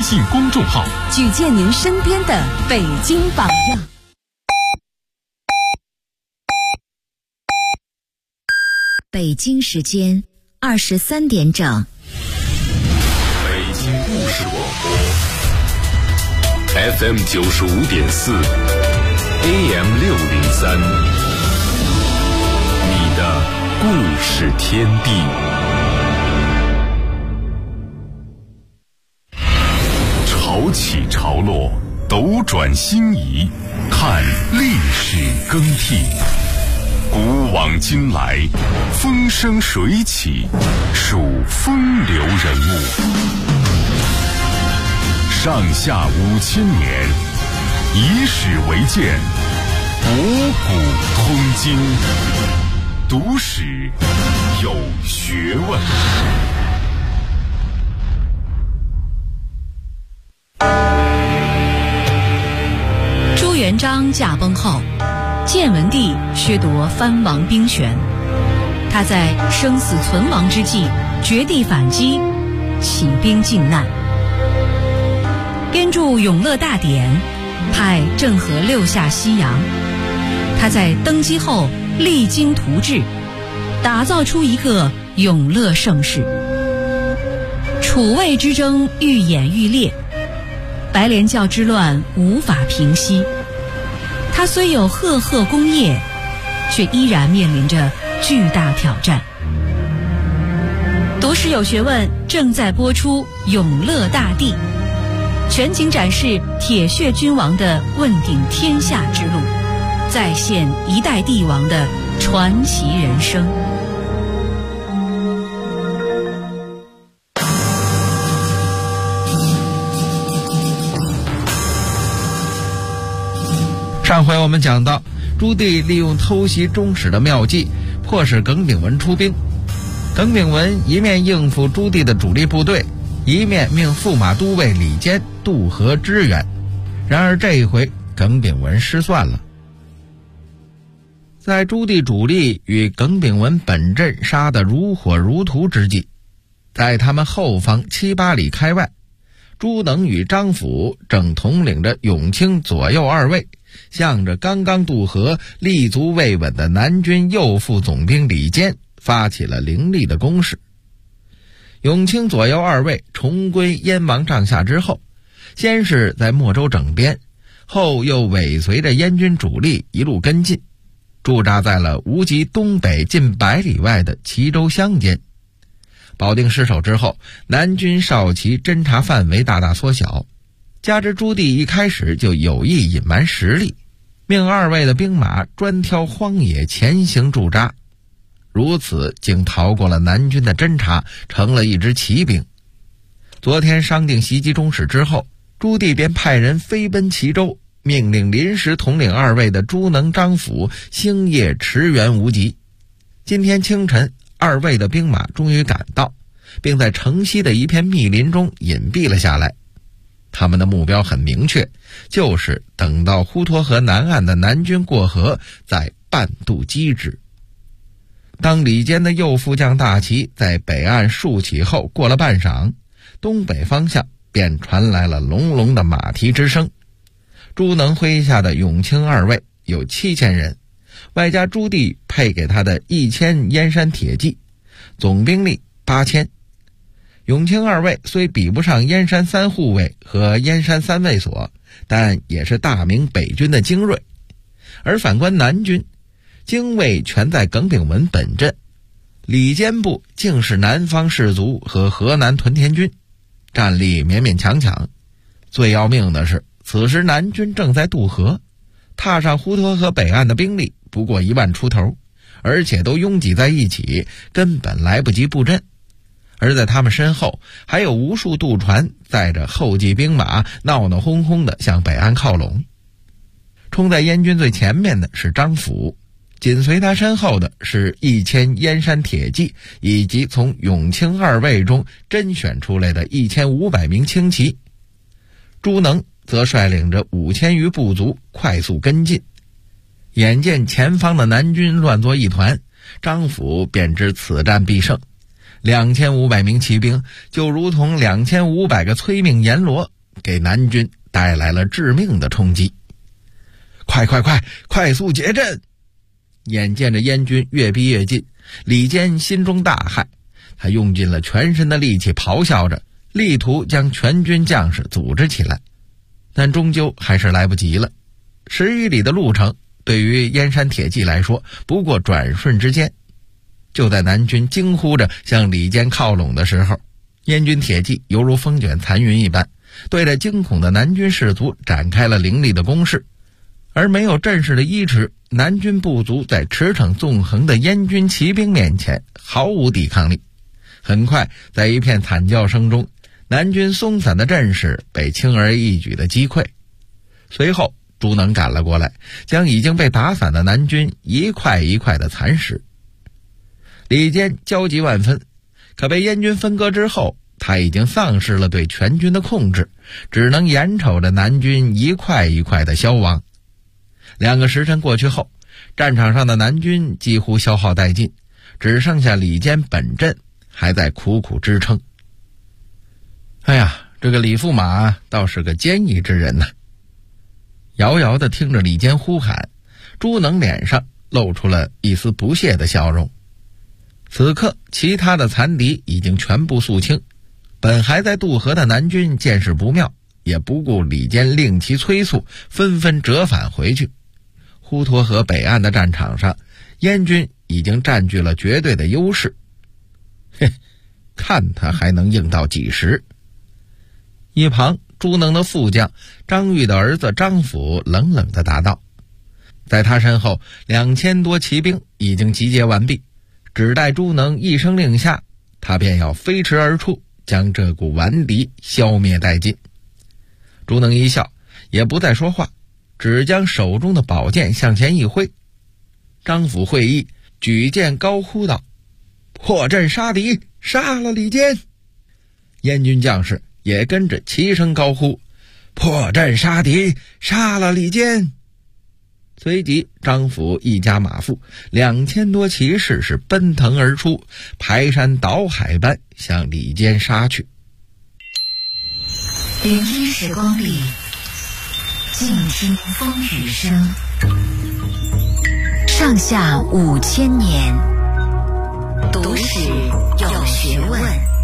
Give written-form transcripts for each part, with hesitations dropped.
信公众号， 举荐您身边的北京榜样。北京时间23点整。 北京故事广播 FM 95.4 AM 603，你的故事天地。潮起潮落，斗转星移，看历史更替。古往今来，风生水起，数风流人物。上下5000年，以史为鉴，博古通今，读史有学问。 朱元璋驾崩后，建文帝削夺藩王兵权，他在生死存亡之际绝地反击，起兵靖难，编著《永乐大典》，派郑和6下西洋。他在登基后励精图治，打造出一个永乐盛世。楚魏之争愈演愈烈，白莲教之乱无法平息。他虽有赫赫功业，却依然面临着巨大挑战。读史有学问正在播出《永乐大帝》，全景展示铁血君王的问鼎天下之路，再现一代帝王的传奇人生。 上回我们讲到，朱棣利用偷袭中使的妙计，迫使耿炳文出兵。耿炳文一面应付朱棣的主力部队，一面命驸马都尉李坚渡河支援。然而这一回，耿炳文失算了。在朱棣主力与耿炳文本阵杀得如火如荼之际，在他们后方7、8里开外，朱能与张辅正统领着永清左右二卫，向着刚刚渡河立足未稳的南军右副总兵李坚发起了凌厉的攻势。永清左右二卫重归燕王帐下之后，先是在莫州整编，后又尾随着燕军主力一路跟进，驻扎在了无极东北近100里外的齐州乡间。保定失守之后，南军少骑侦察范围大大缩小，加之朱棣一开始就有意隐瞒实力，命二卫的兵马专挑荒野前行驻扎，如此竟逃过了南军的侦察，成了一支骑兵。昨天商定袭击中使之后，朱棣便派人飞奔齐州，命令临时统领二卫的朱能、张辅星夜驰援无极。今天清晨，二卫的兵马终于赶到，并在城西的一片密林中隐蔽了下来。他们的目标很明确，就是等到滹沱河南岸的南军过河，再半渡击之。当李坚的右副将大旗在北岸竖起后，过了半晌，东北方向便传来了隆隆的马蹄之声。朱能麾下的永清二卫有7000人，外加朱棣配给他的1000燕山铁骑，总兵力8000。永清二卫虽比不上燕山3护卫和燕山3卫所，但也是大明北军的精锐。而反观南军，精卫全在耿炳文本阵，李坚部竟是南方士卒和河南屯田军，战力勉勉强强。最要命的是，此时南军正在渡河，踏上滹沱河北岸的兵力不过1万出头，而且都拥挤在一起，根本来不及布阵。而在他们身后，还有无数渡船载着后继兵马闹闹哄哄地向北岸靠拢。冲在燕军最前面的是张辅，紧随他身后的是1000燕山铁骑，以及从永清二卫中甄选出来的1500名轻骑。朱能则率领着5000余部族快速跟进。眼见前方的南军乱作一团，张辅便知此战必胜。2500名骑兵就如同2500个催命阎罗， 给南军带来了致命的冲击。快速结阵！眼见着燕军越逼越近，李坚心中大骇，他用尽了全身的力气咆哮着，力图将全军将士组织起来，但终究还是来不及了。10余里的路程对于燕山铁骑来说不过转瞬之间。就在南军惊呼着向李坚靠拢的时候，燕军铁骑犹如风卷残云一般，对着惊恐的南军士卒展开了凌厉的攻势。而没有阵势的依持，南军部族在驰骋纵横的燕军骑兵面前毫无抵抗力。很快，在一片惨叫声中，南军松散的阵势被轻而易举地击溃。随后朱能赶了过来，将已经被打散的南军一块一块地蚕食。李坚焦急万分，可被燕军分割之后，他已经丧失了对全军的控制，只能眼瞅着南军一块一块的消亡。2个时辰过去后，战场上的南军几乎消耗殆尽，只剩下李坚本阵还在苦苦支撑。哎呀，这个李驸马倒是个坚毅之人呐！遥遥地听着李坚呼喊，朱能脸上露出了一丝不屑的笑容。此刻其他的残敌已经全部肃清，本还在渡河的南军见势不妙，也不顾李坚令其催促，纷纷折返回去。滹沱河北岸的战场上，燕军已经占据了绝对的优势。看他还能硬到几时？一旁朱能的副将张玉的儿子张辅冷冷地答道。在他身后2000多骑兵已经集结完毕，只待朱能一声令下，他便要飞驰而出，将这股顽敌消灭殆尽。朱能一笑，也不再说话，只将手中的宝剑向前一挥。张辅会意，举剑高呼道：破阵杀敌，杀了李坚！燕军将士也跟着齐声高呼：破阵杀敌，杀了李坚！随即张辅一家马腹2000多骑士是奔腾而出，排山倒海般向李坚杀去。 聆听时光里，静听风雨声。上下5000年，读史有学问。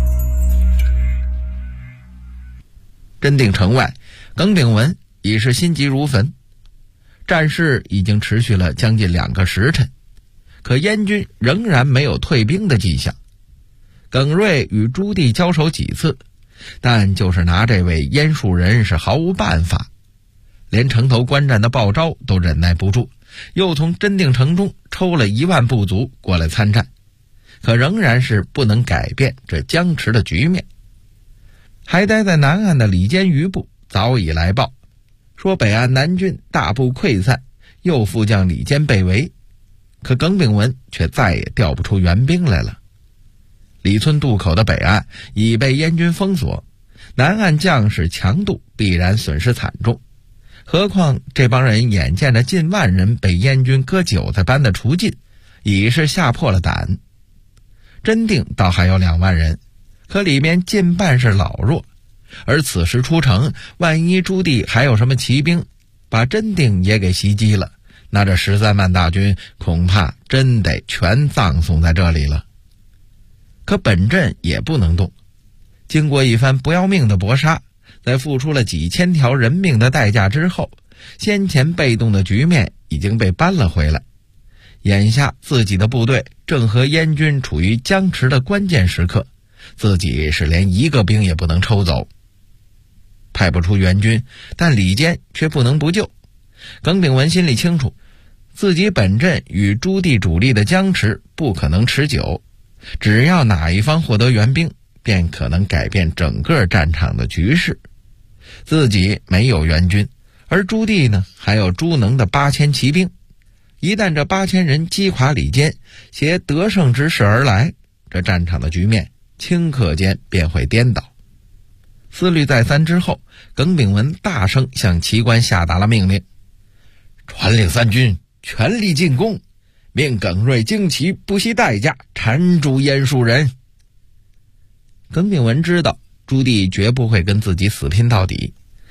真定城外，耿炳文已是心急如焚。战事已经持续了将近2个时辰，可燕军仍然没有退兵的迹象。耿瑞与朱棣交手几次，但就是拿这位燕树人是毫无办法，连城头观战的鲍昭都忍耐不住，又从真定城中抽了1万部族过来参战，可仍然是不能改变这僵持的局面。还待在南岸的李坚余部早已来报，说北岸南军大部溃散，右副将李坚被围，可耿炳文却再也调不出援兵来了。李村渡口的北岸已被燕军封锁，南岸将士强渡必然损失惨重，何况这帮人眼见着近万人被燕军割韭菜般的除尽，已是吓破了胆。真定倒还有2万人，可里面近半是老弱，而此时出城，万一朱棣还有什么骑兵把真定也给袭击了，那这13万大军恐怕真得全葬送在这里了。可本阵也不能动，经过一番不要命的搏杀，在付出了几千条人命的代价之后，先前被动的局面已经被扳了回来。眼下自己的部队正和燕军处于僵持的关键时刻，自己是连1个兵也不能抽走。派不出援军，但李坚却不能不救。耿炳文心里清楚，自己本阵与朱棣主力的僵持不可能持久，只要哪一方获得援兵，便可能改变整个战场的局势。自己没有援军，而朱棣呢，还有朱能的8000骑兵。一旦这8000人击垮李坚，携得胜之势而来，这战场的局面顷刻间便会颠倒。思虑再三之后，耿炳文大声向旗官下达了命令：传令3军全力进攻，命耿瑞精骑不惜代价缠住燕树人。耿炳文知道朱棣绝不会跟自己死拼到底，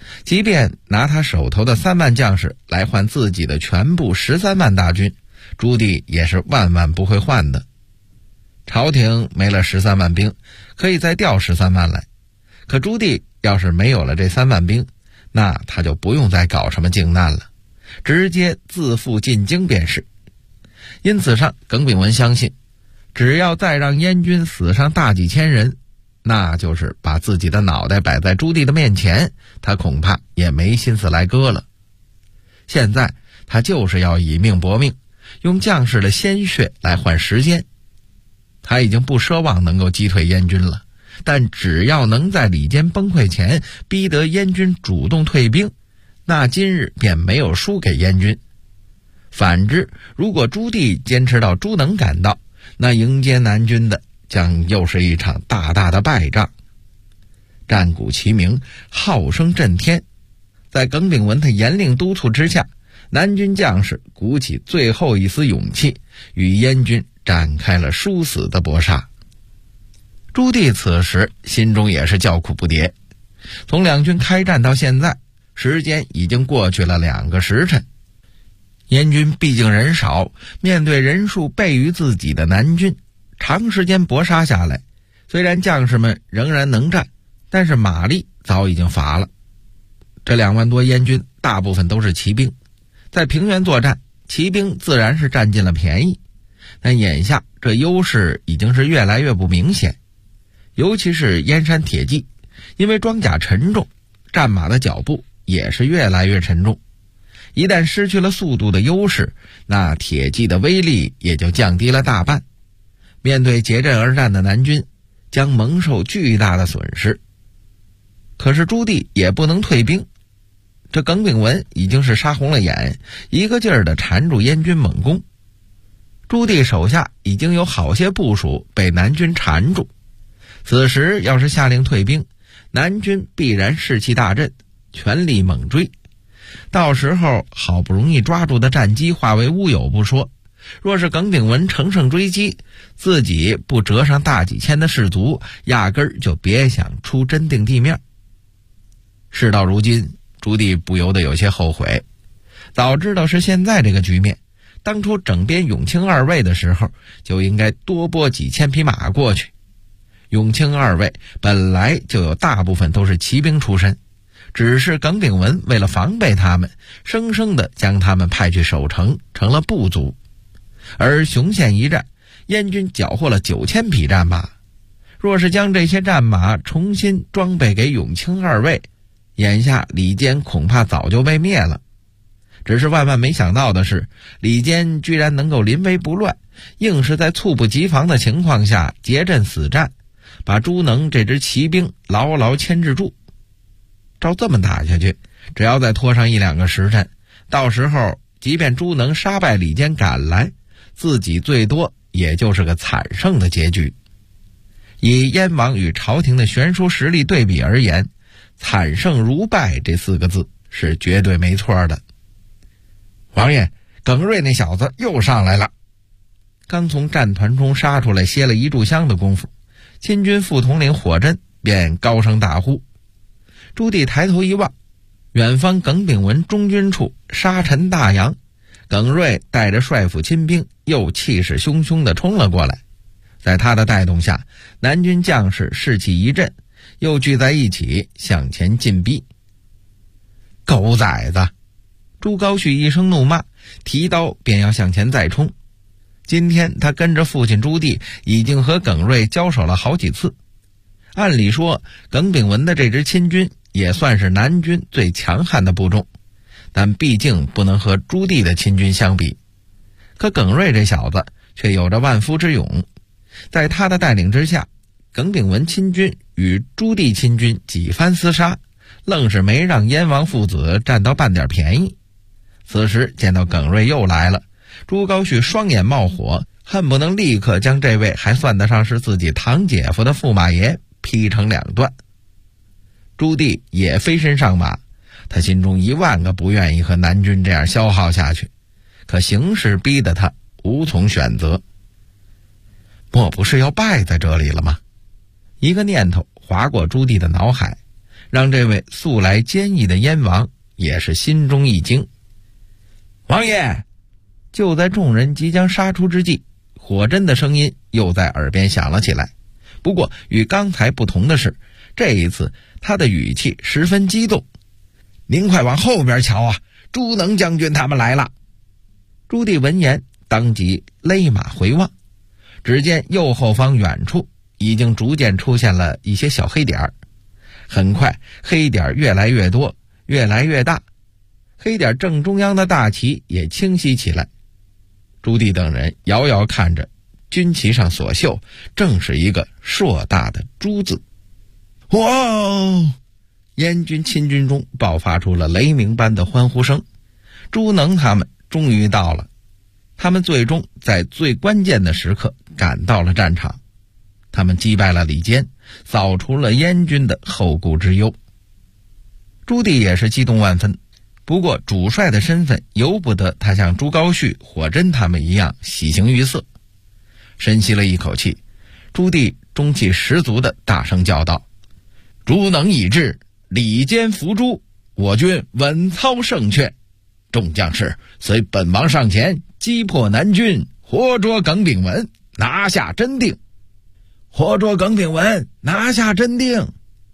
即便拿他手头的3万将士来换自己的全部13万大军，朱棣也是万万不会换的。朝廷没了13万兵，可以再调13万来，可朱棣要是没有了这3万兵，那他就不用再搞什么靖难了，直接自负进京便是。因此上，耿炳文相信，只要再让燕军死上大几千人，那就是把自己的脑袋摆在朱棣的面前，他恐怕也没心思来割了。现在他就是要以命搏命，用将士的鲜血来换时间。他已经不奢望能够击退燕军了，但只要能在李坚崩溃前逼得燕军主动退兵，那今日便没有输给燕军。反之，如果朱棣坚持到朱能赶到，那迎接南军的将又是一场大大的败仗。战鼓齐鸣，号声震天，在耿炳文的严令督促之下，南军将士鼓起最后一丝勇气，与燕军展开了殊死的搏杀。朱棣此时心中也是叫苦不迭，从两军开战到现在，时间已经过去了2个时辰。燕军毕竟人少，面对人数倍于自己的南军，长时间搏杀下来，虽然将士们仍然能战，但是马力早已经乏了。这2万多燕军大部分都是骑兵，在平原作战，骑兵自然是占尽了便宜，但眼下这优势已经是越来越不明显。尤其是燕山铁骑，因为装甲沉重，战马的脚步也是越来越沉重。一旦失去了速度的优势，那铁骑的威力也就降低了大半。面对结阵而战的南军，将蒙受巨大的损失。可是朱棣也不能退兵，这耿炳文已经是杀红了眼，一个劲儿地缠住燕军猛攻。朱棣手下已经有好些部署被南军缠住，此时要是下令退兵，南军必然士气大振，全力猛追。到时候好不容易抓住的战机化为乌有不说，若是耿炳文乘胜追击，自己不折上大几千的士卒，压根儿就别想出真定地面。事到如今，朱棣不由得有些后悔，早知道是现在这个局面，当初整编永清二卫的时候，就应该多拨几千匹马过去。永清二卫本来就有大部分都是骑兵出身，只是耿炳文为了防备他们，生生地将他们派去守城，成了部族。而雄县一战，燕军缴获了9000匹战马，若是将这些战马重新装备给永清二卫，眼下李坚恐怕早就被灭了。只是万万没想到的是，李坚居然能够临危不乱，硬是在猝不及防的情况下结阵死战，把朱能这支骑兵牢牢牵制住。照这么打下去，只要再拖上1-2个时辰，到时候即便朱能杀败李坚赶来，自己最多也就是个惨胜的结局。以燕王与朝廷的悬殊实力对比而言，惨胜如败这4个字是绝对没错的。王爷，耿瑞那小子又上来了。刚从战团中杀出来歇了1炷香的功夫，亲军副统领火真便高声大呼。朱棣抬头一望，远方耿炳文中军处沙尘大扬，耿瑞带着帅府亲兵又气势汹汹地冲了过来。在他的带动下，南军将士士气一振，又聚在一起向前进逼。狗崽子！朱高煦一声怒骂，提刀便要向前再冲。今天他跟着父亲朱棣已经和耿瑞交手了好几次，按理说耿炳文的这支亲军也算是南军最强悍的部众，但毕竟不能和朱棣的亲军相比。可耿瑞这小子却有着万夫之勇，在他的带领之下，耿炳文亲军与朱棣亲军几番厮杀，愣是没让燕王父子占到半点便宜。此时见到耿瑞又来了，朱高煦双眼冒火，恨不能立刻将这位还算得上是自己堂姐夫的驸马爷劈成2段。朱棣也飞身上马，他心中10000个不愿意和南军这样消耗下去，可形势逼得他无从选择。莫不是要败在这里了吗？一个念头划过朱棣的脑海， 让这位素来坚毅的燕王也是心中一惊。王爷！就在众人即将杀出之际，火针的声音又在耳边响了起来。不过与刚才不同的是，这一次他的语气十分激动。您快往后边瞧啊，朱能将军他们来了。朱棣闻言当即勒马回望，只见右后方远处已经逐渐出现了一些小黑点，很快黑点越来越多，越来越大，黑点正中央的大旗也清晰起来。朱棣等人遥遥看着，军旗上所绣正是一个硕大的朱字。哇哦！燕军亲军中爆发出了雷鸣般的欢呼声。朱能他们终于到了，他们最终在最关键的时刻赶到了战场，他们击败了李坚，扫除了燕军的后顾之忧。朱棣也是激动万分，不过主帅的身份由不得他像朱高煦、火针他们一样喜形于色。深吸了一口气，朱棣中气十足地大声叫道：朱能已至，李坚伏诛，我军稳操胜券。众将士随本王上前，击破南军，活捉耿炳文，拿下真定。活捉耿炳文，拿下真定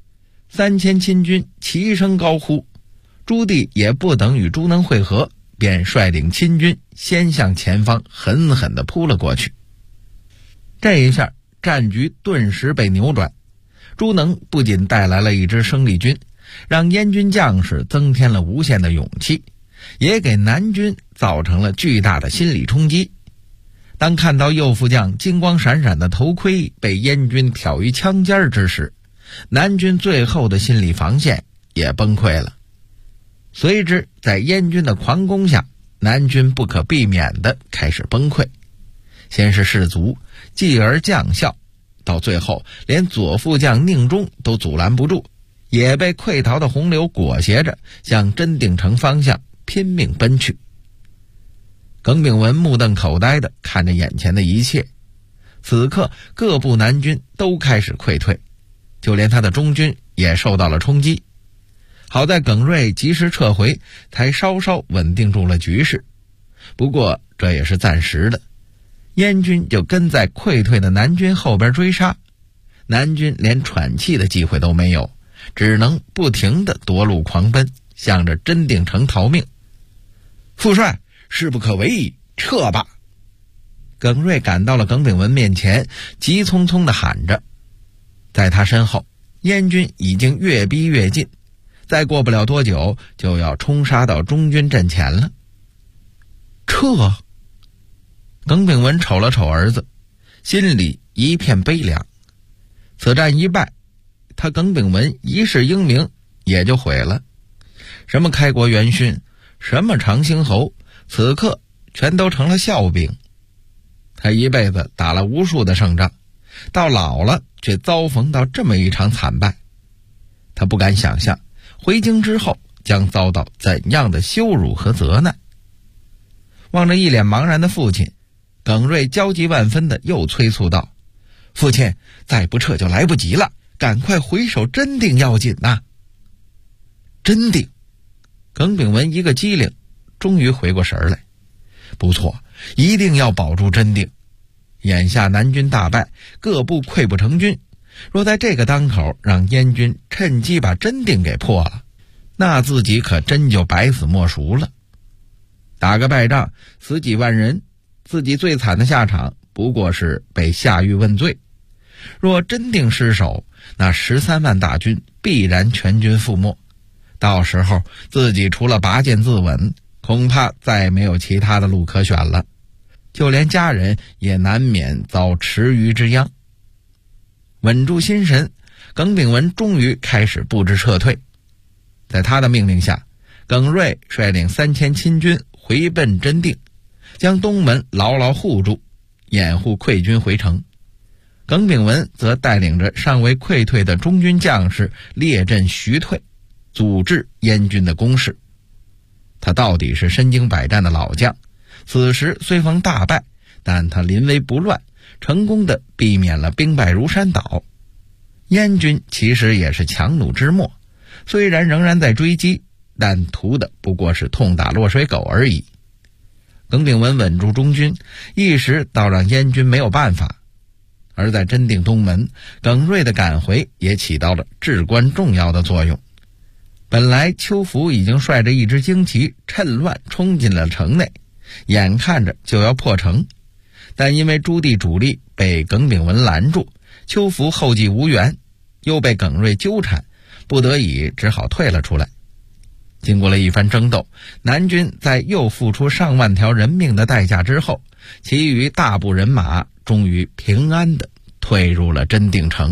！3000亲军齐声高呼。朱棣也不等与朱能会合，便率领亲军先向前方狠狠地扑了过去。这一下战局顿时被扭转，朱能不仅带来了一支生力军，让燕军将士增添了无限的勇气，也给南军造成了巨大的心理冲击。当看到右副将金光闪闪的头盔被燕军挑于枪尖之时，南军最后的心理防线也崩溃了。随之在燕军的狂攻下，南军不可避免地开始崩溃。先是士卒，继而将校，到最后连左副将宁忠都阻拦不住，也被溃逃的洪流裹挟着向真定城方向拼命奔去。耿炳文目瞪口呆地看着眼前的一切，此刻各部南军都开始溃退，就连他的中军也受到了冲击。好在耿瑞及时撤回，才稍稍稳定住了局势。不过这也是暂时的，燕军就跟在溃退的南军后边追杀，南军连喘气的机会都没有，只能不停地夺路狂奔，向着真定城逃命。副帅，势不可为，撤吧！耿瑞赶到了耿炳文面前，急匆匆地喊着。在他身后，燕军已经越逼越近，再过不了多久就要冲杀到中军阵前了。撤！耿炳文瞅了瞅儿子，心里一片悲凉。此战一败，他耿炳文一世英名也就毁了。什么开国元勋，什么长兴侯，此刻全都成了笑柄。他一辈子打了无数的胜仗，到老了却遭逢到这么一场惨败。他不敢想象回京之后将遭到怎样的羞辱和责难。望着一脸茫然的父亲，耿瑞焦急万分地又催促道：父亲，再不撤就来不及了，赶快回守真定要紧呐！真定！耿炳文一个机灵，终于回过神来。不错，一定要保住真定。眼下南军大败，各部溃不成军，若在这个当口让燕军趁机把真定给破了，那自己可真就百死莫赎了。打个败仗，死几万人，自己最惨的下场不过是被下狱问罪。若真定失守，那13万大军必然全军覆没，到时候自己除了拔剑自刎，恐怕再没有其他的路可选了，就连家人也难免遭池鱼之殃。稳住心神，耿炳文终于开始布置撤退。在他的命令下，耿瑞率领3000亲军回奔真定，将东门牢牢护住，掩护溃军回城。耿炳文则带领着尚未溃退的中军将士列阵徐退，阻止燕军的攻势。他到底是身经百战的老将，此时虽逢大败，但他临危不乱，成功地避免了兵败如山倒。燕军其实也是强弩之末， 虽然仍然在追击，但图的不过是痛打落水狗而已。耿炳文稳住中军，一时倒让燕军没有办法。而在真定东门，耿瑞的赶回也起到了至关重要的作用。本来邱福已经率着一支精骑趁乱冲进了城内，眼看着就要破城，但因为朱棣主力被耿炳文拦住，邱福后继无援，又被耿瑞纠缠，不得已只好退了出来。经过了一番争斗，南军在又付出上万条人命的代价之后，其余大部人马终于平安地退入了真定城。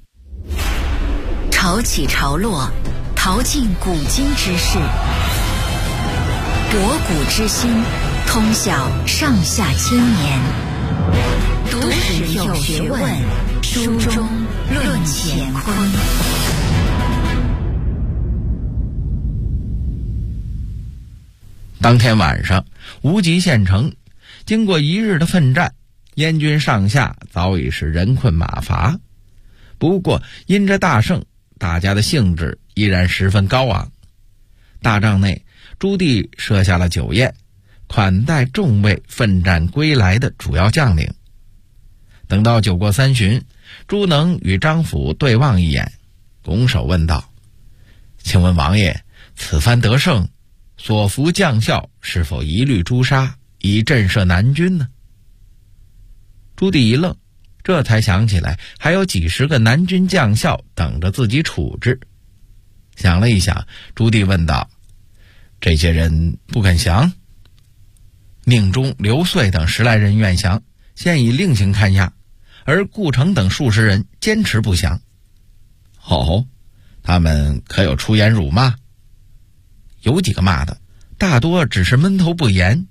潮起潮落，淘尽古今之事，博古之心，通晓上下千年。读史有学问，书中论乾坤。 当天晚上，无极县城经过一日的奋战，燕军上下早已是人困马乏。不过因着大胜，大家的兴致依然十分高昂。大帐内，朱棣设下了酒宴，款待众位奋战归来的主要将领。等到酒过三巡，朱能与张辅对望一眼，拱手问道：“请问王爷，此番得胜，所服将校是否一律诛杀，以震慑南军呢？”朱棣一愣，这才想起来还有几十个南军将校等着自己处置。想了一想，朱棣问道：“这些人不肯降？”宁中、刘遂等10来人愿降，现已另行看押，而顾城等数十人坚持不降。哦，他们可有出言辱骂？有几个骂的，大多只是闷头不言。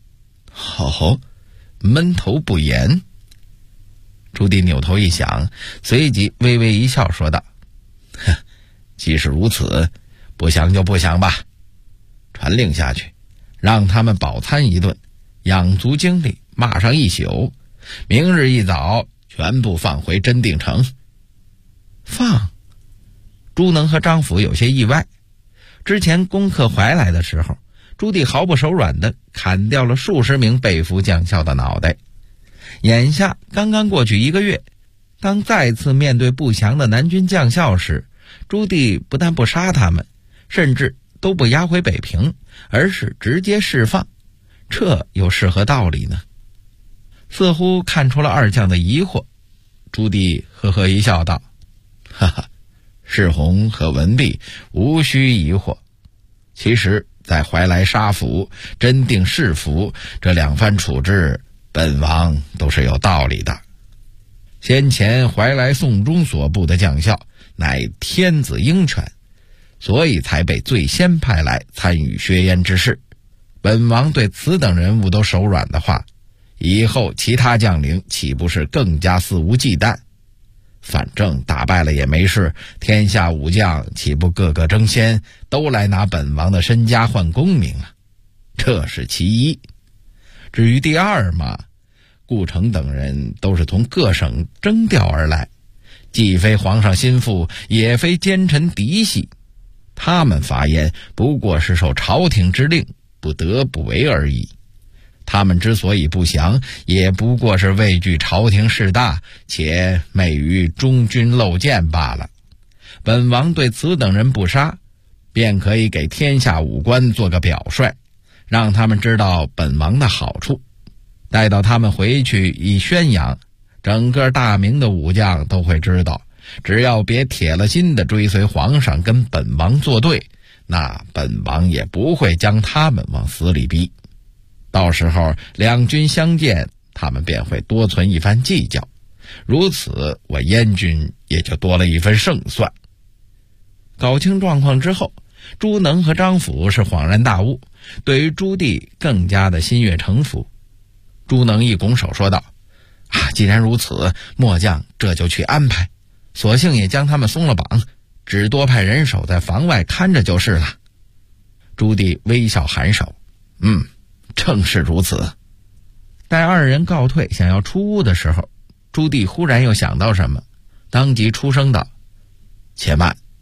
闷头不言。朱棣扭头一想，随即微微一笑说道：“既是如此，不降就不降吧。传令下去，让他们饱餐一顿，养足精力，骂上一宿，明日一早全部放回真定城。”放？朱能和张辅有些意外。之前攻克怀来的时候，朱棣毫不手软地砍掉了数十名被俘将校的脑袋。眼下刚刚过去1个月，当再次面对不降的南军将校时，朱棣不但不杀他们，甚至都不押回北平，而是直接释放，这又是何道理呢？似乎看出了二将的疑惑，朱棣呵呵一笑道：“哈哈，世宏和文弼无需疑惑。其实在怀来杀俘、真定释俘这2番处置，本王都是有道理的。先前怀来宋忠所部的将校乃天子鹰犬，所以才被最先派来参与薛燕之事。本王对此等人物都手软的话，以后其他将领岂不是更加肆无忌惮？反正打败了也没事，天下武将岂不个个争先，都来拿本王的身家换功名啊？这是其一。至于第二嘛，顾城等人都是从各省征调而来，既非皇上心腹，也非奸臣嫡系，他们发言不过是受朝廷之令，不得不为而已。他们之所以不降，也不过是畏惧朝廷势大，且昧于中军漏箭罢了。本王对此等人不杀，便可以给天下武官做个表率，让他们知道本王的好处。待到他们回去一宣扬，整个大明的武将都会知道，只要别铁了心的追随皇上跟本王作对，那本王也不会将他们往死里逼。到时候两军相见，他们便会多存一番计较，如此我燕军也就多了一份胜算。搞清状况之后，朱能和张辅是恍然大悟，对于朱棣更加的心悦诚服。朱能一拱手说道：“既然如此，末将这就去安排，索性也将他们松了绑，只多派人手在房外看着就是了。”朱棣微笑颔首：“正是如此。”待二人告退想要出屋的时候，朱棣忽然又想到什么，当即出声道：“且慢，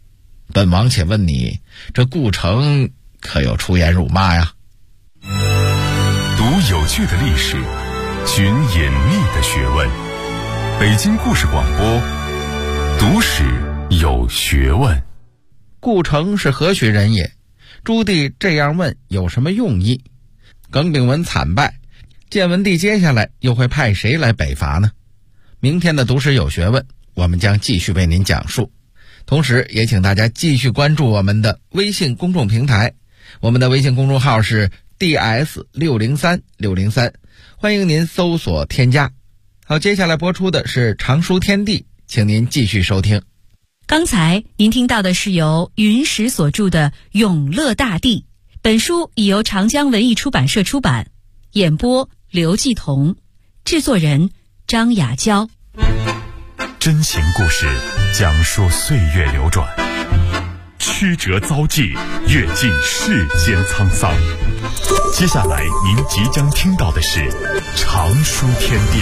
本王且问你，这顾城可有出言辱骂呀？ 读有趣的历史，寻隐秘的学问。北京故事广播，读史有学问。 顾城是何许人也？朱棣这样问有什么用意？耿炳文惨败，建文帝接下来又会派谁来北伐呢？明天的读史有学问，我们将继续为您讲述。同时也请大家继续关注我们的微信公众平台，我们的微信公众号是 DS603603，欢迎您搜索添加。好，接下来播出的是常书天地，请您继续收听。 刚才您听到的是由云石所著的《永乐大帝》，本书已由长江文艺出版社出版，演播刘继彤，制作人张雅娇。 真情故事讲述岁月流转，曲折遭际，阅尽世间沧桑。接下来您即将听到的是常书天地。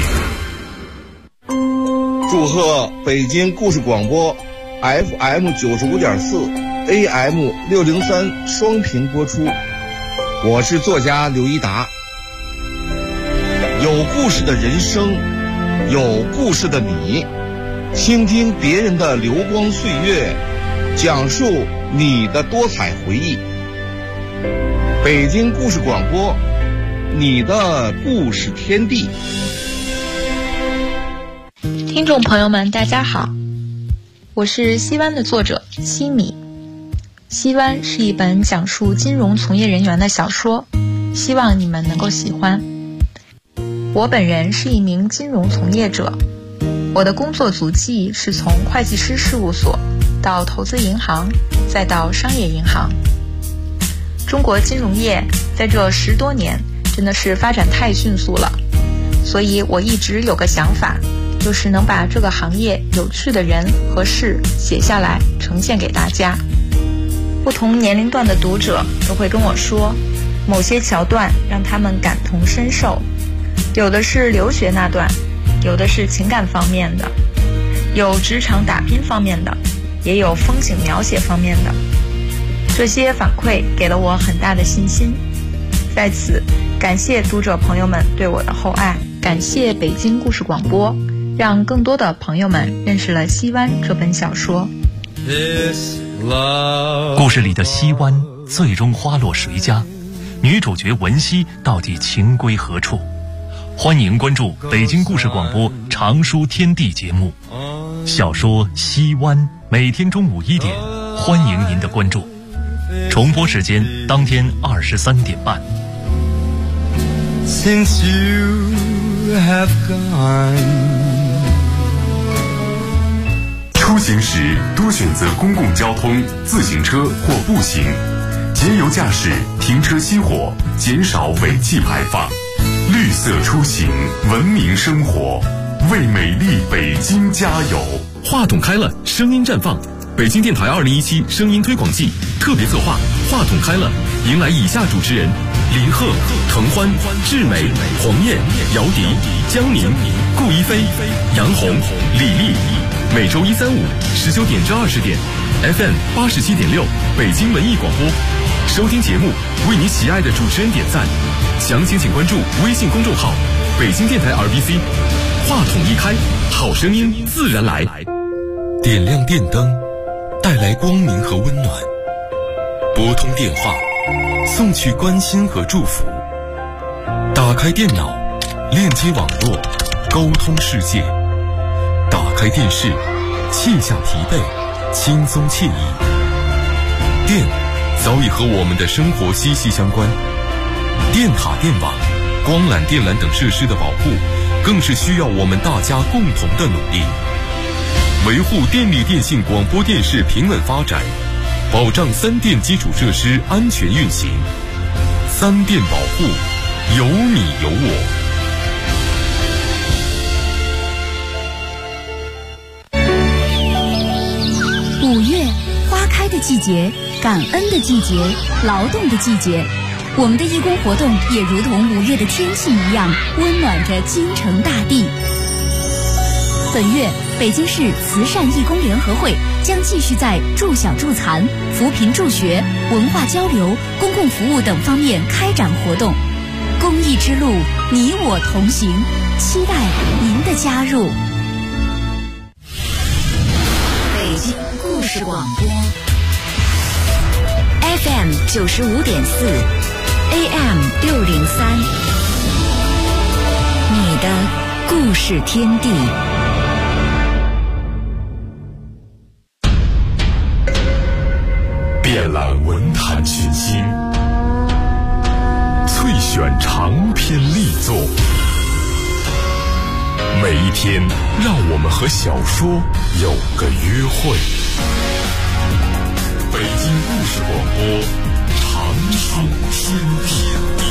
祝贺北京故事广播 FM 95.4 AM 603双频播出，我是作家刘一达。有故事的人生，有故事的你，倾听别人的流光岁月，讲述你的多彩回忆。北京故事广播，你的故事天地。 听众朋友们大家好，我是西湾的作者西米。西湾是一本讲述金融从业人员的小说，希望你们能够喜欢。我本人是一名金融从业者，我的工作足迹是从会计师事务所到投资银行，再到商业银行。中国金融业在这10多年真的是发展太迅速了，所以我一直有个想法，就是能把这个行业有趣的人和事写下来呈现给大家。不同年龄段的读者都会跟我说，某些桥段让他们感同身受，有的是留学那段，有的是情感方面的，有职场打拼方面的，也有风景描写方面的。这些反馈给了我很大的信心，在此感谢读者朋友们对我的厚爱，感谢北京故事广播，让更多的朋友们认识了西湾这本小说。 故事里的西湾最终花落谁家？女主角文熙到底情归何处？欢迎关注北京故事广播常书天地节目，小说西湾每天中午1点，欢迎您的关注。重播时间当天23点半。 Since you have gone， 出行时多选择公共交通、自行车或步行，节油驾驶，停车熄火，减少尾气排放。绿色出行，文明生活，为美丽北京加油！ 话筒开了，声音绽放。北京电台2017声音推广季特别策划话筒开了，迎来以下主持人：林鹤、滕欢、志美、黄燕、姚笛、江宁、顾一飞、杨红、李丽。每周1、3、5 19点至20点 ，FM 87.6北京文艺广播。收听节目，为你喜爱的主持人点赞。详情请关注微信公众号“北京电台 RBC”。话筒一开，好声音自然来。 点亮电灯，带来光明和温暖；拨通电话，送去关心和祝福；打开电脑，链接网络，沟通世界；打开电视，卸下疲惫，轻松惬意。电早已和我们的生活息息相关，电塔、电网、光缆、电缆等设施的保护，更是需要我们大家共同的努力。维护电力电信广播电视平稳发展，保障3电基础设施安全运行。3电保护，有你有我。 5月，花开的季节，感恩的季节，劳动的季节。我们的义工活动也如同5月的天气一样，温暖着京城大地。本月， 北京市慈善义工联合会将继续在助小助残、扶贫助学、文化交流、公共服务等方面开展活动。公益之路，你我同行，期待您的加入。 北京故事广播 FM 95.4 AM 603，你的故事天地。 遍览文坛群星，萃选长篇力作，每一天让我们和小说有个约会。北京故事广播，长书天地。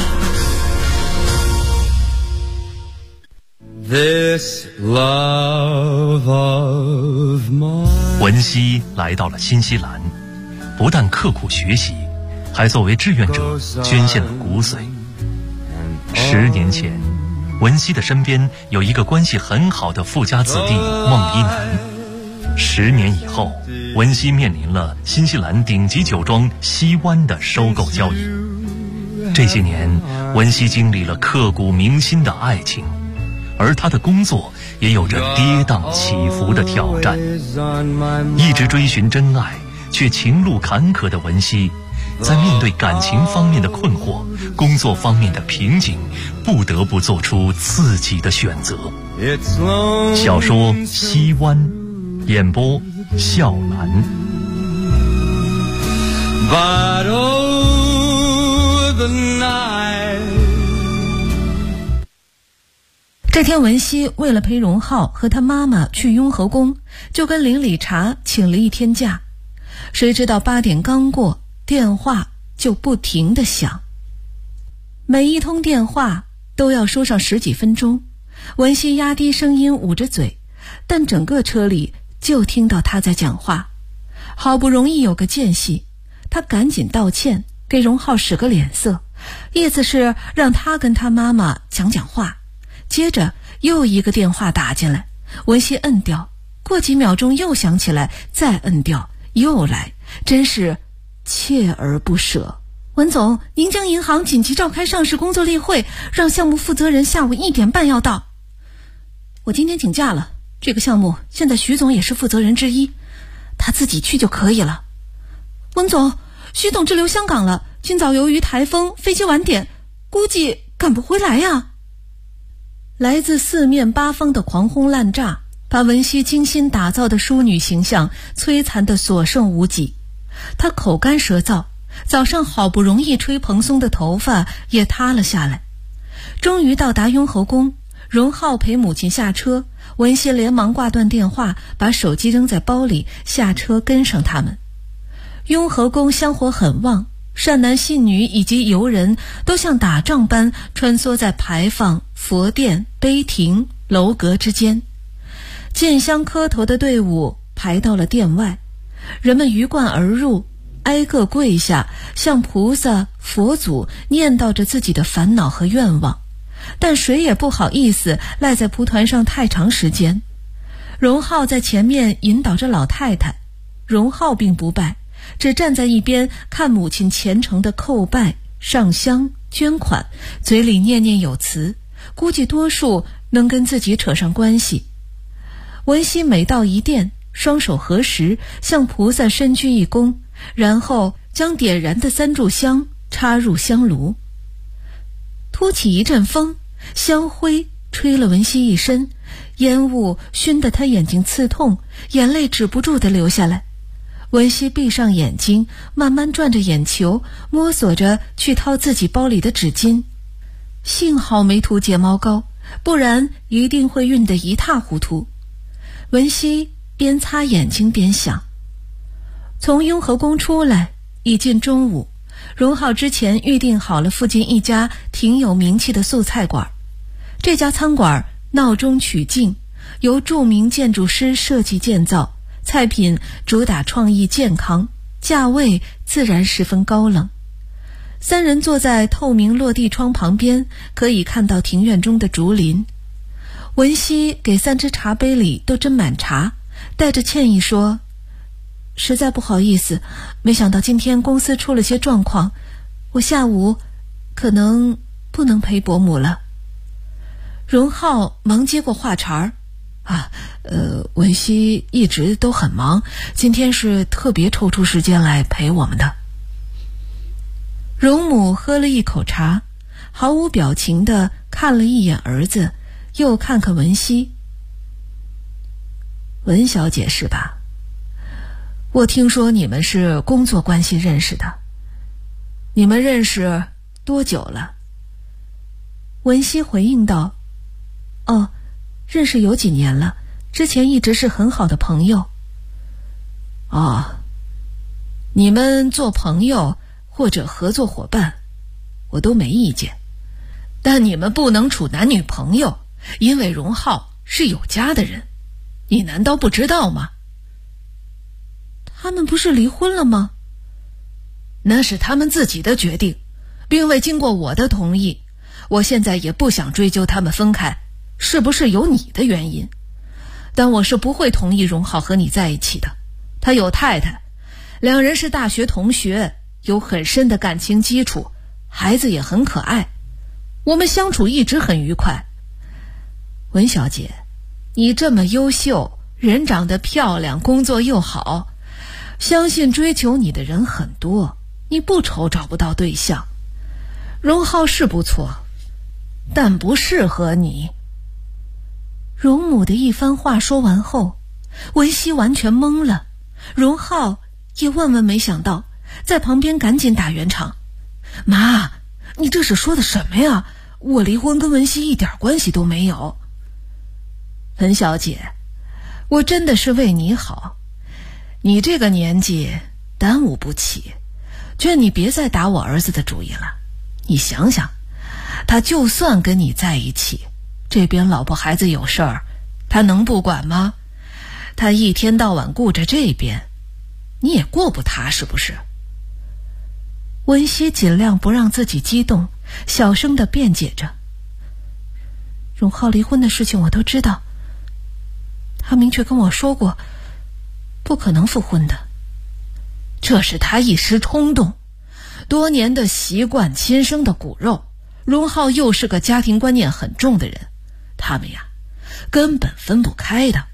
This love of mine。 文熙来到了新西兰，不但刻苦学习，还作为志愿者捐献了骨髓。10年前，文熙的身边有一个关系很好的富家子弟孟一楠。10年以后，文熙面临了新西兰顶级酒庄西湾的收购交易。这些年，文熙经历了刻骨铭心的爱情，而他的工作也有着跌宕起伏的挑战。一直追寻真爱却情路坎坷的文熙，在面对感情方面的困惑、工作方面的瓶颈，不得不做出自己的选择。小说《西湾》，演播笑兰。 But oh, the night。 这天，文熙为了陪荣浩和他妈妈去雍和宫，就跟林理查请了一天假。谁知道8点刚过，电话就不停地响，每一通电话都要说上10几分钟。文熙压低声音捂着嘴，但整个车里就听到他在讲话。好不容易有个间隙，他赶紧道歉，给荣浩使个脸色，意思是让他跟他妈妈讲话。接着又一个电话打进来，文熙摁掉，过几秒钟又响起来，再摁掉，又来，真是锲而不舍。文总，宁江银行紧急召开上市工作例会，让项目负责人下午1点半要到。我今天请假了，这个项目现在徐总也是负责人之一，他自己去就可以了。文总，徐总滞留香港了，今早由于台风飞机晚点，估计赶不回来呀。来自4面8方的狂轰滥炸，把文熙精心打造的淑女形象摧残得所剩无几。她口干舌燥，早上好不容易吹蓬松的头发也塌了下来。终于到达雍和宫，荣浩陪母亲下车，文熙连忙挂断电话，把手机扔在包里，下车跟上他们。雍和宫香火很旺，善男信女以及游人都像打仗般穿梭在牌坊、佛殿、碑亭、楼阁之间。见香磕头的队伍排到了殿外，人们鱼贯而入，挨个跪下，向菩萨、佛祖念叨着自己的烦恼和愿望，但谁也不好意思赖在蒲团上太长时间。荣浩在前面引导着老太太，荣浩并不拜，只站在一边看母亲虔诚的叩拜、上香、捐款，嘴里念念有词，估计多数能跟自己扯上关系。文熙每到一殿，双手合十，向菩萨深鞠一躬，然后将点燃的3炷香插入香炉。突起一阵风，香灰吹了文熙一身，烟雾熏得他眼睛刺痛，眼泪止不住地流下来。文熙闭上眼睛，慢慢转着眼球，摸索着去掏自己包里的纸巾。幸好没涂睫毛膏，不然一定会晕得一塌糊涂。文熙边擦眼睛边想。从雍和宫出来，已近中午。荣浩之前预定好了附近一家挺有名气的素菜馆，这家餐馆闹中取静，由著名建筑师设计建造，菜品主打创意健康，价位自然十分高冷。3人坐在透明落地窗旁边，可以看到庭院中的竹林。 文熙给3只茶杯里都斟满茶，带着歉意说：“实在不好意思，没想到今天公司出了些状况，我下午可能不能陪伯母了。”荣浩忙接过话茬儿：“文熙一直都很忙，今天是特别抽出时间来陪我们的。”荣母喝了一口茶，毫无表情地看了一眼儿子，又看看文熙。“文小姐是吧？我听说你们是工作关系认识的，你们认识多久了？”文熙回应道：“哦，认识有几年了，之前一直是很好的朋友。”“哦，你们做朋友或者合作伙伴，我都没意见，但你们不能处男女朋友，因为荣浩是有家的人，你难道不知道吗？”“他们不是离婚了吗？”“那是他们自己的决定，并未经过我的同意。我现在也不想追究他们分开是不是有你的原因，但我是不会同意荣浩和你在一起的。他有太太，两人是大学同学，有很深的感情基础，孩子也很可爱，我们相处一直很愉快。文小姐，你这么优秀，人长得漂亮，工作又好，相信追求你的人很多，你不愁找不到对象。荣浩是不错，但不适合你。”荣母的一番话说完后，文熙完全懵了，荣浩也万万没想到，在旁边赶紧打圆场：“妈，你这是说的什么呀？我离婚跟文熙一点关系都没有。”“文小姐，我真的是为你好，你这个年纪耽误不起，劝你别再打我儿子的主意了。你想想，他就算跟你在一起，这边老婆孩子有事儿，他能不管吗？他一天到晚顾着这边，你也过不踏实不是？”文熙尽量不让自己激动，小声地辩解着：“荣浩离婚的事情我都知道，他明确跟我说过不可能复婚的。这是他一时冲动，多年的习惯，亲生的骨肉。荣浩又是个家庭观念很重的人，他们呀根本分不开的。”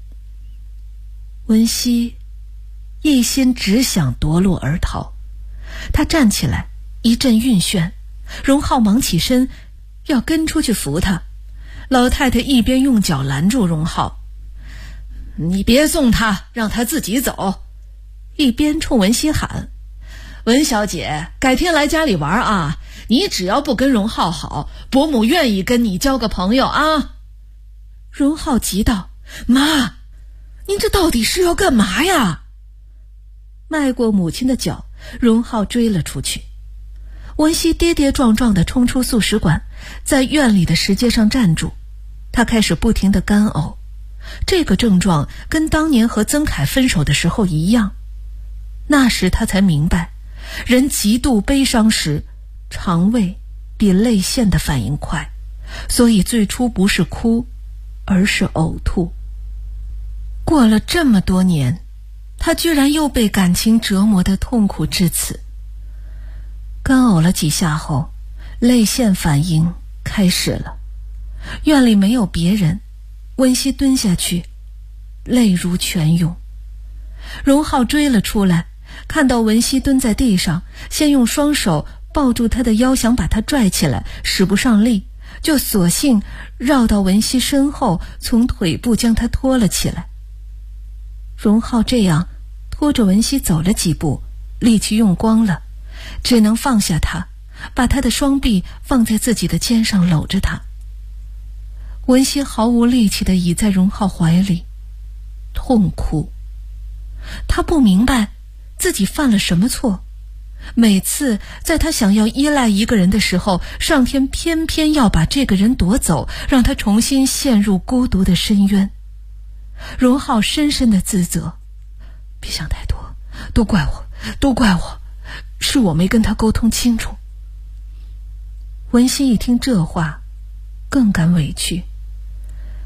文熙一心只想夺路而逃，他站起来一阵晕眩，荣浩忙起身要跟出去扶他，老太太一边用脚拦住荣浩：“你别送他，让他自己走。”一边冲文熙喊：“文小姐，改天来家里玩啊，你只要不跟荣浩好，伯母愿意跟你交个朋友啊。”荣浩急道：“妈，您这到底是要干嘛呀？”迈过母亲的脚，荣浩追了出去。文熙跌跌撞撞地冲出素食馆，在院里的石阶上站住，他开始不停地干呕。这个症状跟当年和曾凯分手的时候一样。那时他才明白，人极度悲伤时，肠胃比泪腺的反应快，所以最初不是哭，而是呕吐。过了这么多年，他居然又被感情折磨得痛苦至此。干呕了几下后，泪腺反应开始了。院里没有别人，温熙蹲下去，泪如泉涌。荣浩追了出来，看到文熙蹲在地上，先用双手抱住她的腰，想把她拽起来，使不上力，就索性绕到文熙身后，从腿部将她拖了起来。荣浩这样拖着文熙走了几步，力气用光了，只能放下她，把她的双臂放在自己的肩上搂着她。文熙毫无力气地倚在荣浩怀里，痛哭。她不明白自己犯了什么错，每次在她想要依赖一个人的时候，上天偏偏要把这个人夺走，让她重新陷入孤独的深渊。荣浩深深的自责，别想太多，都怪我，是我没跟他沟通清楚。文熙一听这话，更感委屈。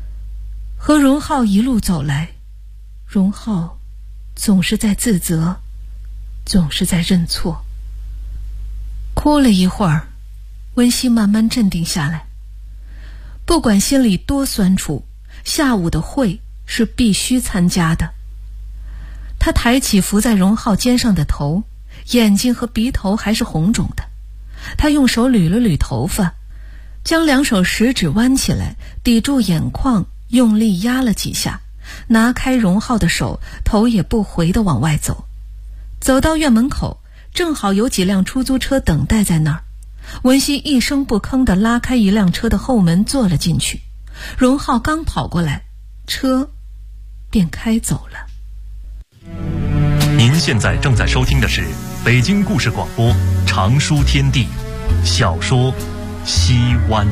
和荣浩一路走来，荣浩总是在自责，总是在认错。哭了一会儿，温熙慢慢镇定下来。不管心里多酸楚，下午的会是必须参加的。他抬起伏在荣浩肩上的头，眼睛和鼻头还是红肿的。他用手捋了捋头发，将2手食指弯起来，抵住眼眶，用力压了几下，拿开荣浩的手，头也不回地往外走。走到院门口，正好有几辆出租车等待在那儿。文熙一声不吭地拉开一辆车的后门，坐了进去。荣浩刚跑过来，车便开走了。 您现在正在收听的是北京故事广播长书天地小说《西湾》。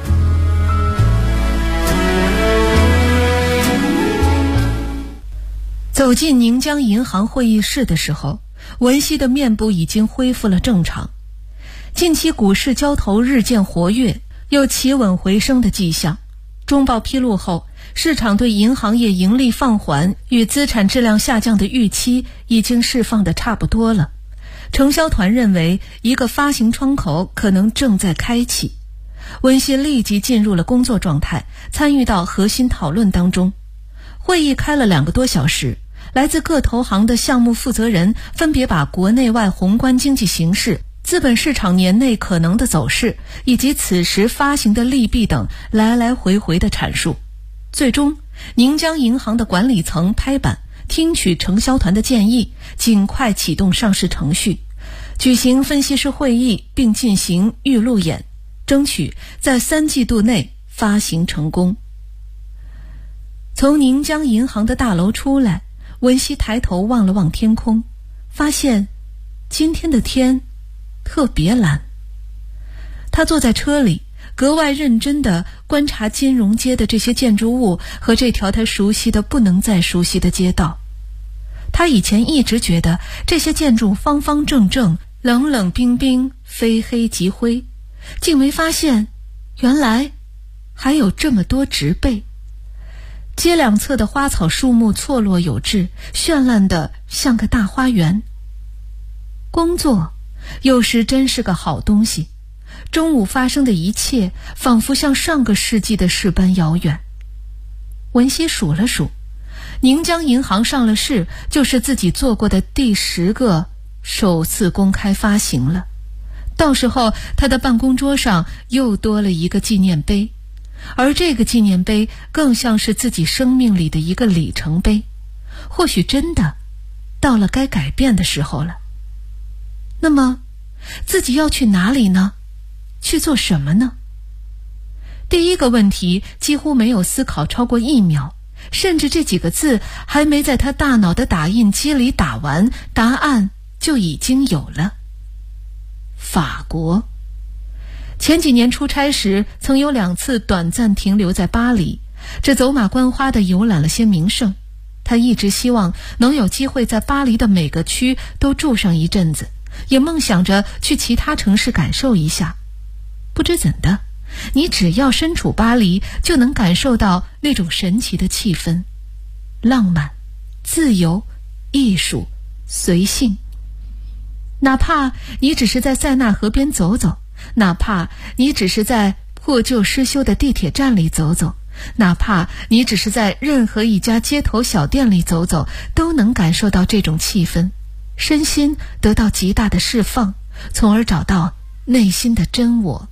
走进宁江银行会议室的时候，文熙的面部已经恢复了正常。近期股市交投日渐活跃，有企稳回升的迹象。中报披露后，市场对银行业盈利放缓与资产质量下降的预期已经释放得差不多了。承销团认为一个发行窗口可能正在开启。温熙立即进入了工作状态，参与到核心讨论当中。会议开了2个多小时，来自各投行的项目负责人分别把国内外宏观经济形势、资本市场年内可能的走势以及此时发行的利弊等来来回回的阐述。最终，宁江银行的管理层拍板，听取承销团的建议，尽快启动上市程序，举行分析师会议，并进行预路演，争取在3季度内发行成功。从宁江银行的大楼出来，文熙抬头望了望天空，发现今天的天特别蓝。他坐在车里，格外认真地观察金融街的这些建筑物和这条他熟悉的不能再熟悉的街道。他以前一直觉得这些建筑方方正正，冷冷冰冰，非黑即灰，竟没发现原来还有这么多植被。街两侧的花草树木错落有致，绚烂的像个大花园。工作有时真是个好东西，中午发生的一切仿佛像上个世纪的事般遥远。文熙数了数，宁江银行上了市，就是自己做过的第10个首次公开发行了。到时候他的办公桌上又多了一个纪念碑，而这个纪念碑更像是自己生命里的一个里程碑，或许真的到了该改变的时候了。那么自己要去哪里呢？去做什么呢？第一个问题几乎没有思考超过1秒，甚至这几个字还没在他大脑的打印机里打完，答案就已经有了。法国。前几年出差时，曾有2次短暂停留在巴黎，这走马观花地游览了些名胜。他一直希望能有机会在巴黎的每个区都住上一阵子，也梦想着去其他城市感受一下。不知怎的，你只要身处巴黎，就能感受到那种神奇的气氛，浪漫、自由、艺术、随性。哪怕你只是在塞纳河边走走，哪怕你只是在破旧失修的地铁站里走走，哪怕你只是在任何一家街头小店里走走，都能感受到这种气氛，身心得到极大的释放，从而找到内心的真我。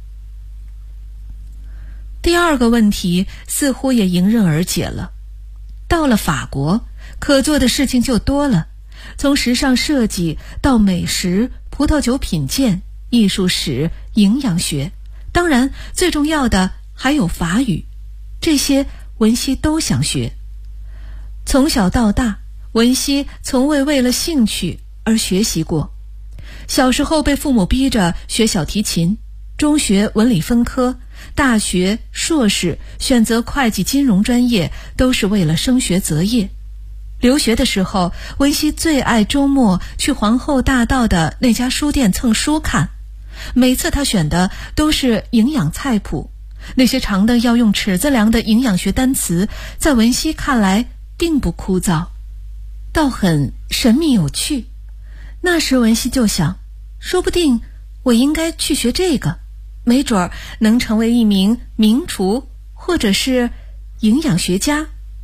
第2个问题似乎也迎刃而解了。到了法国，可做的事情就多了，从时尚设计到美食、葡萄酒品鉴、艺术史、营养学，当然最重要的还有法语，这些文熙都想学。从小到大，文熙从未为了兴趣而学习过。小时候被父母逼着学小提琴，中学文理分科，大学、硕士选择会计金融专业，都是为了升学择业。留学的时候，文熙最爱周末去皇后大道的那家书店蹭书看，每次他选的都是营养菜谱， 那些长的要用尺子量的营养学单词，在文熙看来并不枯燥，倒很神秘有趣。那时文熙就想，说不定我应该去学这个，没准儿能成为一名名厨或者是营养学家。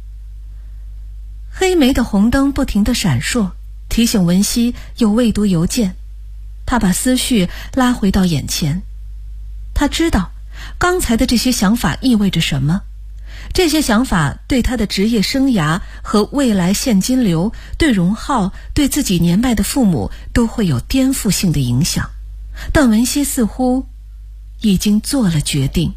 黑莓的红灯不停地闪烁，提醒文熙有未读邮件。他把思绪拉回到眼前，他知道刚才的这些想法意味着什么。这些想法对他的职业生涯和未来现金流，对荣浩，对自己年迈的父母都会有颠覆性的影响。但文熙似乎已经做了决定。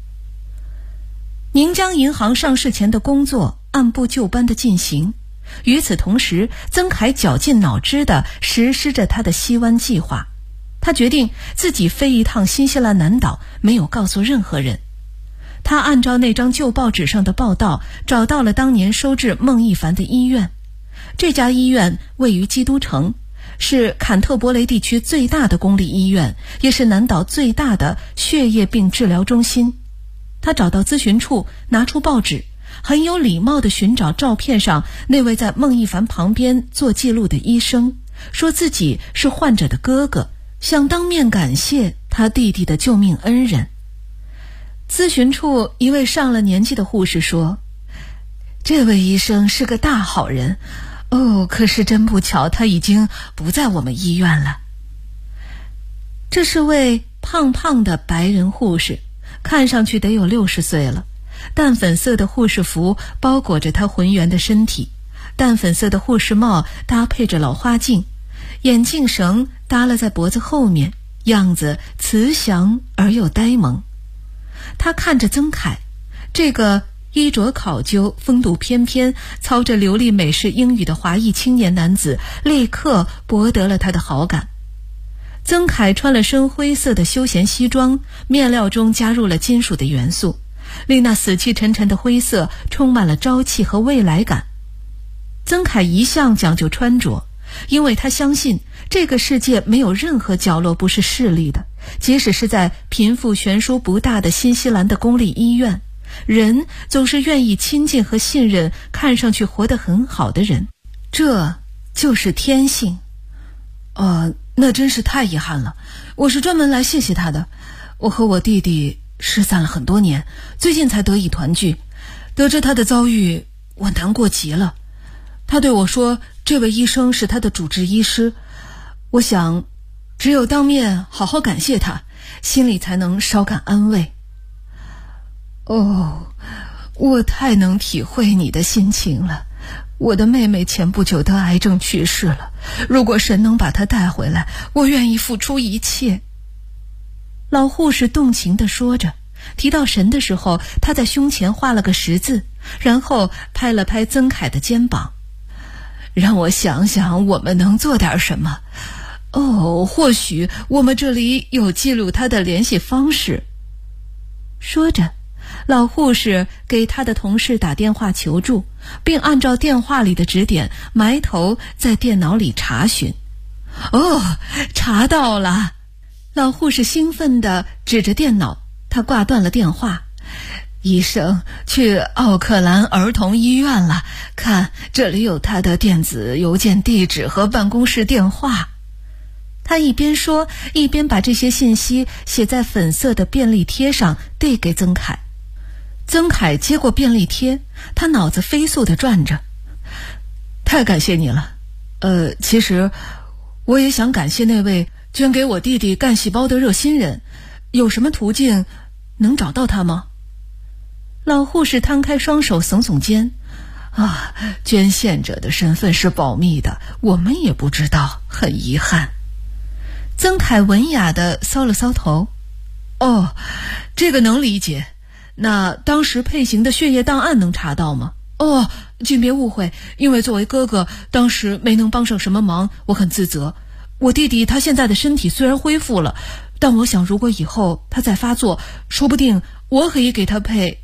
宁江银行上市前的工作按部就班地进行，与此同时，曾凯绞尽脑汁地实施着他的西湾计划。他决定自己飞一趟新西兰南岛，没有告诉任何人。他按照那张旧报纸上的报道，找到了当年收治孟一凡的医院。这家医院位于基督城，是坎特伯雷地区最大的公立医院，也是南岛最大的血液病治疗中心。他找到咨询处，拿出报纸，很有礼貌地寻找照片上那位在孟一凡旁边做记录的医生，说自己是患者的哥哥，想当面感谢他弟弟的救命恩人。咨询处一位上了年纪的护士说，这位医生是个大好人，可是真不巧，他已经不在我们医院了。这是位胖胖的白人护士，看上去得有60岁了。淡粉色的护士服包裹着她浑圆的身体，淡粉色的护士帽搭配着老花镜，眼镜绳耷拉在脖子后面，样子慈祥而又呆萌。他看着曾凯，这个衣着考究、风度翩翩、操着流利美式英语的华裔青年男子，立刻博得了他的好感。曾凯穿了身灰色的休闲西装，面料中加入了金属的元素，令那死气沉沉的灰色充满了朝气和未来感。曾凯一向讲究穿着，因为他相信这个世界没有任何角落不是势利的，即使是在贫富悬殊不大的新西兰的公立医院，人总是愿意亲近和信任看上去活得很好的人，这就是天性。那真是太遗憾了，我是专门来谢谢他的。我和我弟弟失散了很多年，最近才得以团聚。得知他的遭遇，我难过极了。他对我说，这位医生是他的主治医师。我想，只有当面好好感谢他，心里才能稍感安慰。我太能体会你的心情了。我的妹妹前不久得癌症去世了，如果神能把她带回来，我愿意付出一切。老护士动情地说着，提到神的时候，她在胸前画了个十字，然后拍了拍曾凯的肩膀。让我想想我们能做点什么。或许我们这里有记录他的联系方式。说着，老护士给他的同事打电话求助，并按照电话里的指点埋头在电脑里查询。查到了！老护士兴奋地指着电脑，他挂断了电话。医生去奥克兰儿童医院了，看这里有他的电子邮件地址和办公室电话。他一边说，一边把这些信息写在粉色的便利贴上，递给曾凯。曾凯接过便利贴，他脑子飞速地转着。太感谢你了。其实我也想感谢那位捐给我弟弟干细胞的热心人，有什么途径能找到他吗？老护士摊开双手，耸耸肩。捐献者的身份是保密的，我们也不知道，很遗憾。曾凯文雅地搔了搔头。这个能理解。那当时配型的血液档案能查到吗？请别误会，因为作为哥哥，当时没能帮上什么忙，我很自责。我弟弟他现在的身体虽然恢复了，但我想如果以后他再发作，说不定我可以给他配。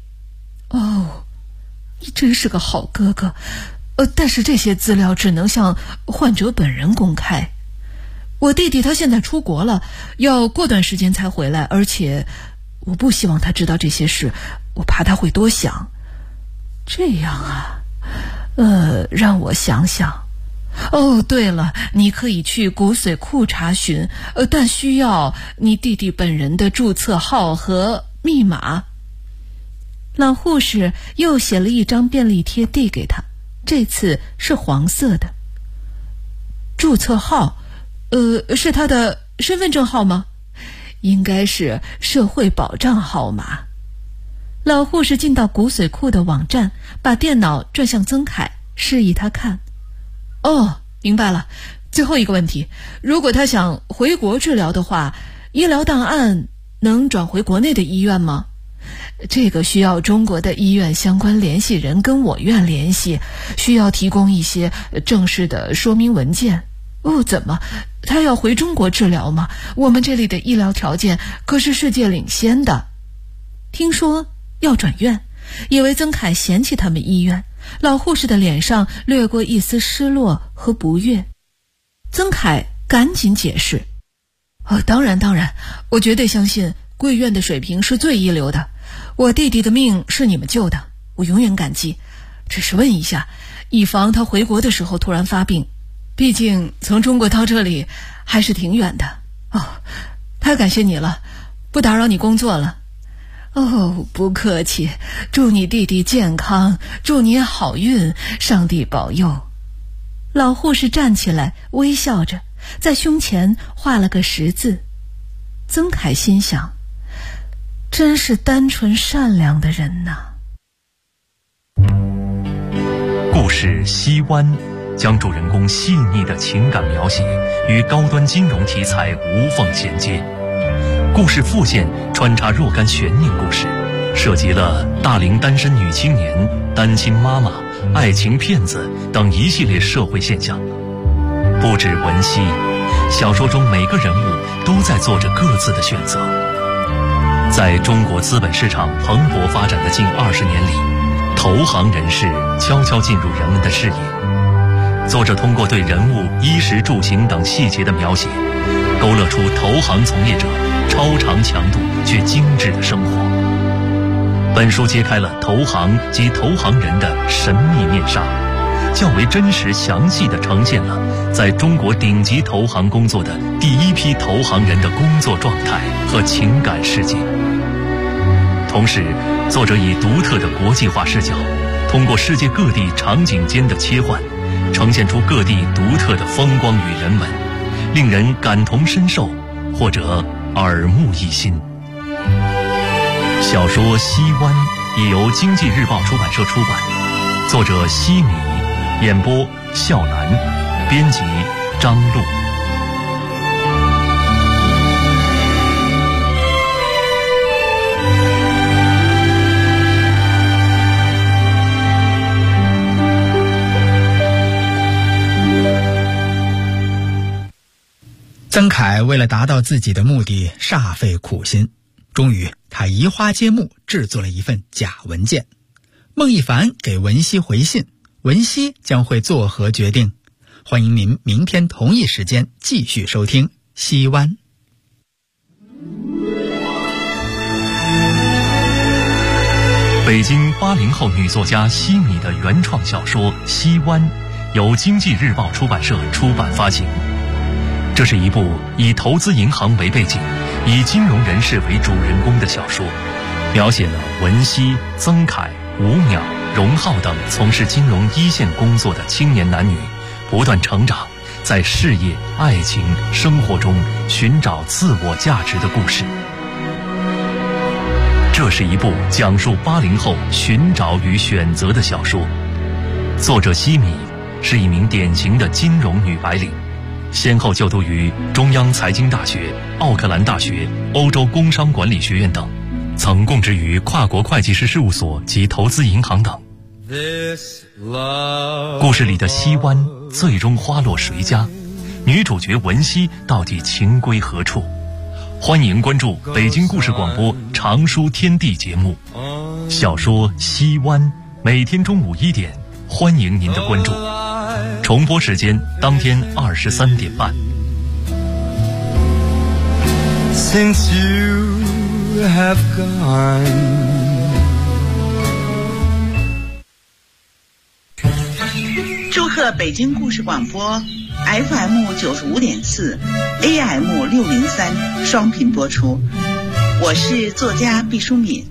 你真是个好哥哥。但是这些资料只能向患者本人公开。我弟弟他现在出国了，要过段时间才回来，而且我不希望他知道这些事，我怕他会多想。这样啊，让我想想。哦，对了，你可以去骨髓库查询，但需要你弟弟本人的注册号和密码。老护士又写了一张便利贴递给他，这次是黄色的。注册号，是他的身份证号吗？应该是社会保障号码。老护士进到骨髓库的网站，把电脑转向曾凯，示意他看。哦，明白了。最后一个问题，如果他想回国治疗的话，医疗档案能转回国内的医院吗？这个需要中国的医院相关联系人跟我院联系，需要提供一些正式的说明文件。怎么？他要回中国治疗吗？我们这里的医疗条件可是世界领先的。听说要转院，以为曾凯嫌弃他们医院，老护士的脸上掠过一丝失落和不悦。曾凯赶紧解释：当然，我绝对相信贵院的水平是最一流的，我弟弟的命是你们救的，我永远感激。只是问一下，以防他回国的时候突然发病，毕竟从中国到这里还是挺远的。太感谢你了，不打扰你工作了。不客气，祝你弟弟健康，祝你好运，上帝保佑。老护士站起来，微笑着在胸前画了个十字。曾凯心想，真是单纯善良的人呐。 故事《西湾》将主人公细腻的情感描写与高端金融题材无缝衔接。故事副线穿插若干悬念故事，涉及了大龄单身女青年、单亲妈妈、爱情骗子等一系列社会现象。不止文熙，小说中每个人物都在做着各自的选择。在中国资本市场蓬勃发展的近20年里，投行人士悄悄进入人们的视野。作者通过对人物衣食住行等细节的描写，勾勒出投行从业者超长强度却精致的生活。本书揭开了投行及投行人的神秘面纱，较为真实详细地呈现了在中国顶级投行工作的第一批投行人的工作状态和情感世界。同时，作者以独特的国际化视角，通过世界各地场景间的切换，呈现出各地独特的风光与人文，令人感同身受或者耳目一新。小说《西湾》已由经济日报出版社出版，作者西米，演播笑兰，编辑张璐。 曾凯为了达到自己的目的，煞费苦心，终于他移花接木，制作了一份假文件。孟一凡给文熙回信，文熙将会作何决定？欢迎您明天同一时间继续收听《西湾》。 北京80后女作家西米的原创小说《西湾》，由经济日报出版社出版发行。这是一部以投资银行为背景，以金融人士为主人公的小说，描写了文熙、曾凯、吴淼、荣浩等从事金融一线工作的青年男女不断成长，在事业、爱情、生活中寻找自我价值的故事。这是一部讲述80后寻找与选择的小说。作者西米是一名典型的金融女白领，先后就读于中央财经大学、奥克兰大学、欧洲工商管理学院等，曾供职于跨国会计师事务所及投资银行等。故事里的西湾最终花落谁家？女主角文熙到底情归何处？欢迎关注北京故事广播长书天地节目，小说《西湾》，每天中午1点，欢迎您的关注。重播时间当天23点半。 Since you have gone. 祝贺北京故事广播 FM 95.4 AM 603双频播出，我是作家毕淑敏。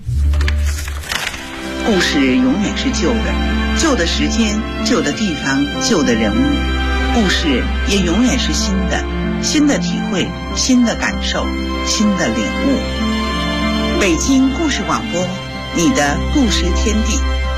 故事永远是旧的，旧的时间，旧的地方，旧的人物，故事也永远是新的，新的体会，新的感受，新的领悟。北京故事广播，你的故事天地。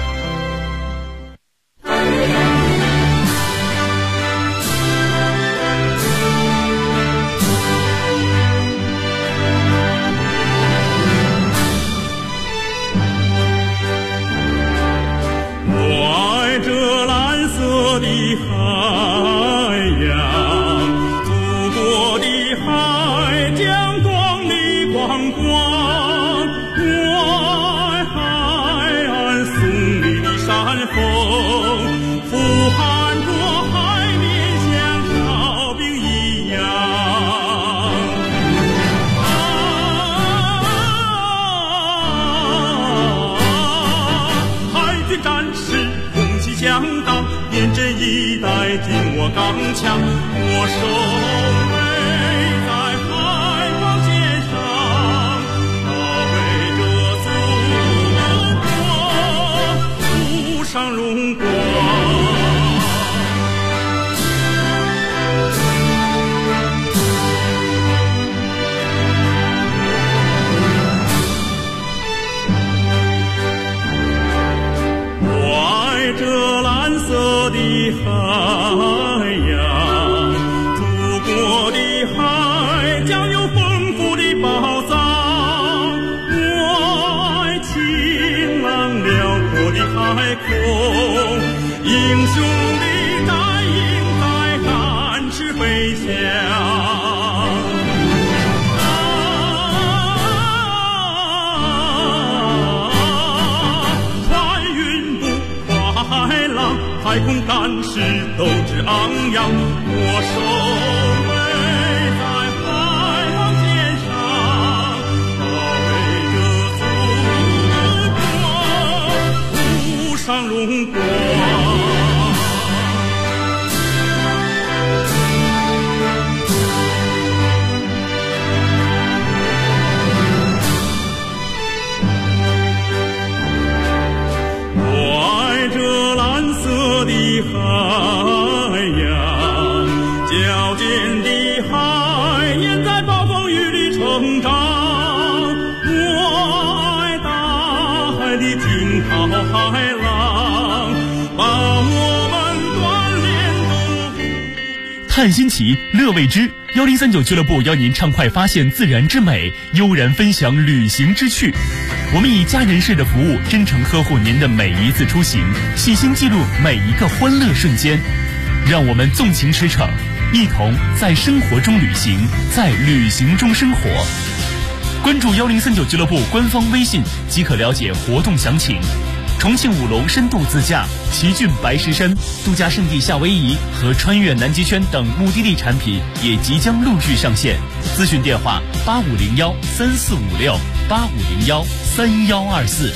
刚强，我守卫在海防线上，保卫着祖国，路上荣光。我爱这蓝色的海。英雄的战鹰在展翅飞翔，穿云不跨海浪，太空战士斗志昂扬。我守卫在海防线上，保卫着祖国，路上荣光。海洋，矫健的海燕在暴风雨里成长。我爱大海的惊涛骇浪，把我们锻炼探新奇，乐未知。1039俱乐部邀您畅快发现自然之美，悠然分享旅行之趣。我们以家人式的服务，真诚呵护您的每一次出行，细心记录每一个欢乐瞬间。让我们纵情驰骋，一同在生活中旅行，在旅行中生活。关注1039俱乐部官方微信即可了解活动详情。重庆五龙深度自驾、奇骏白石山、度假胜地夏威夷和穿越南极圈等目的地产品也即将陆续上线。咨询电话85013456 85013124。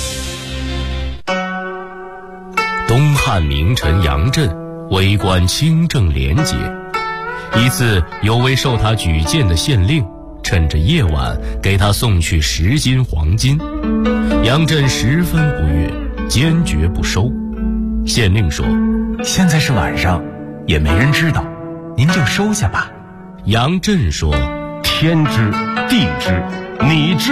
东汉名臣杨震为官清正廉洁，一次有位受他举荐的县令趁着夜晚给他送去10斤黄金，杨震十分不悦，坚决不收。县令说：“ 现在是晚上，也没人知道，您就收下吧。” 杨震说：“ 天知地知，你知